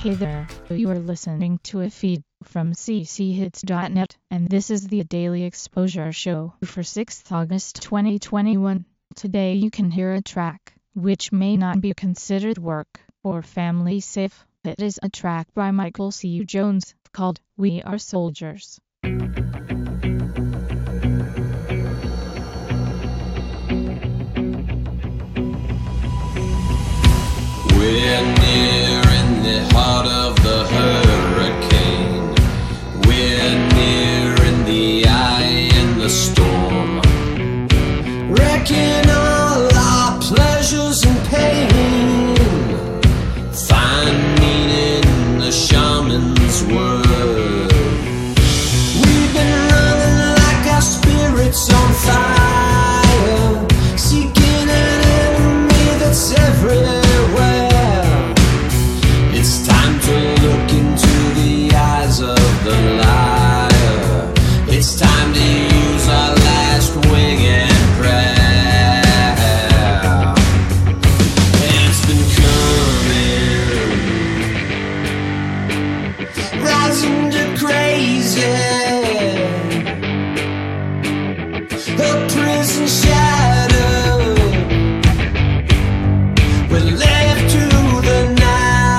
Hey there, you are listening to a feed from cchits.net, and this is the Daily Exposure Show for 6th August 2021. Today you can hear a track which may not be considered work or family safe. It is a track by Michael C. Jones called We Are Soldiers. We're near in the heart of the hurricane. We're near in the eye in the storm, wrecking all our pleasures and pain. Find meaning in the shaman's word. We've been running like our spirits on fire, seeking an enemy that's everywhere. Of the liar, it's time to use our last wing and prayer. It's been coming, rising to crazy, a prison shadow. We're left to the night.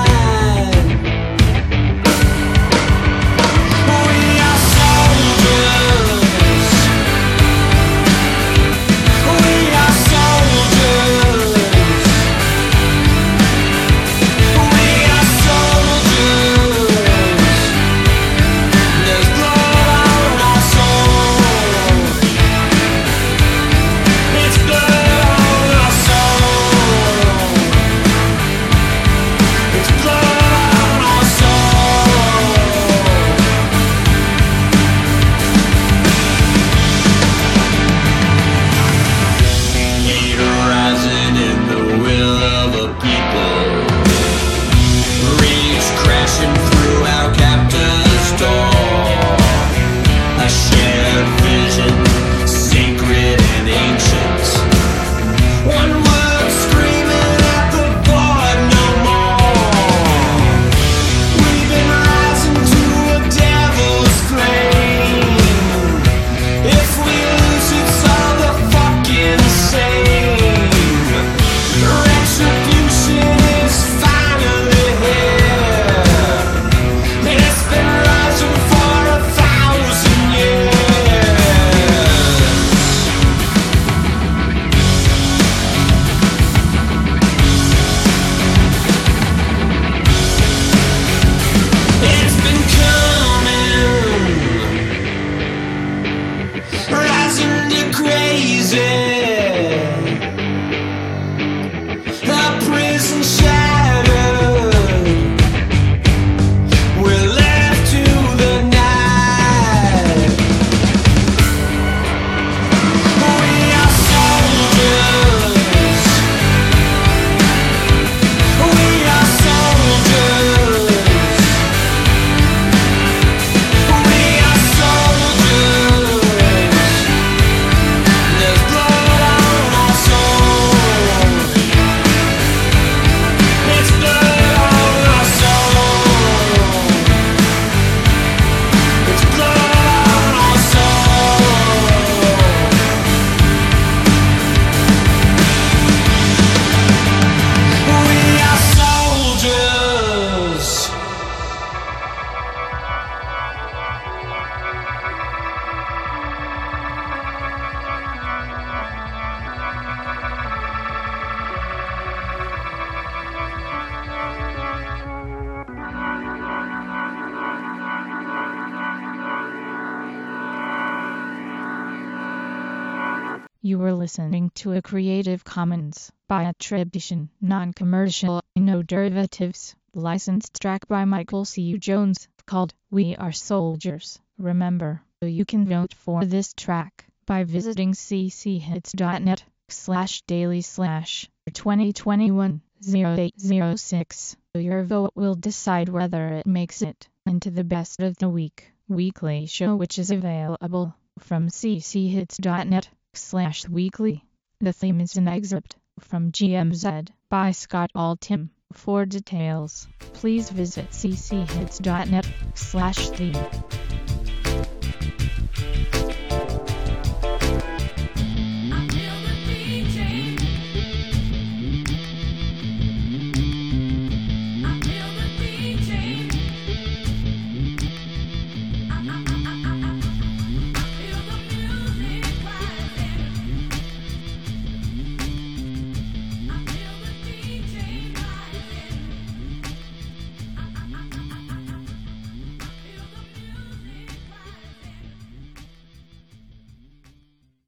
You were listening to a Creative Commons by attribution, non-commercial, no derivatives, licensed track by Michael C. Jones, called We Are Soldiers. Remember, you can vote for this track by visiting cchits.net/daily/2021-0806. Your vote will decide whether it makes it into the Best of the Week weekly show, which is available from cchits.net/weekly. The theme is an excerpt from GMZ by Scott Altham. For details, please visit cchits.net/theme.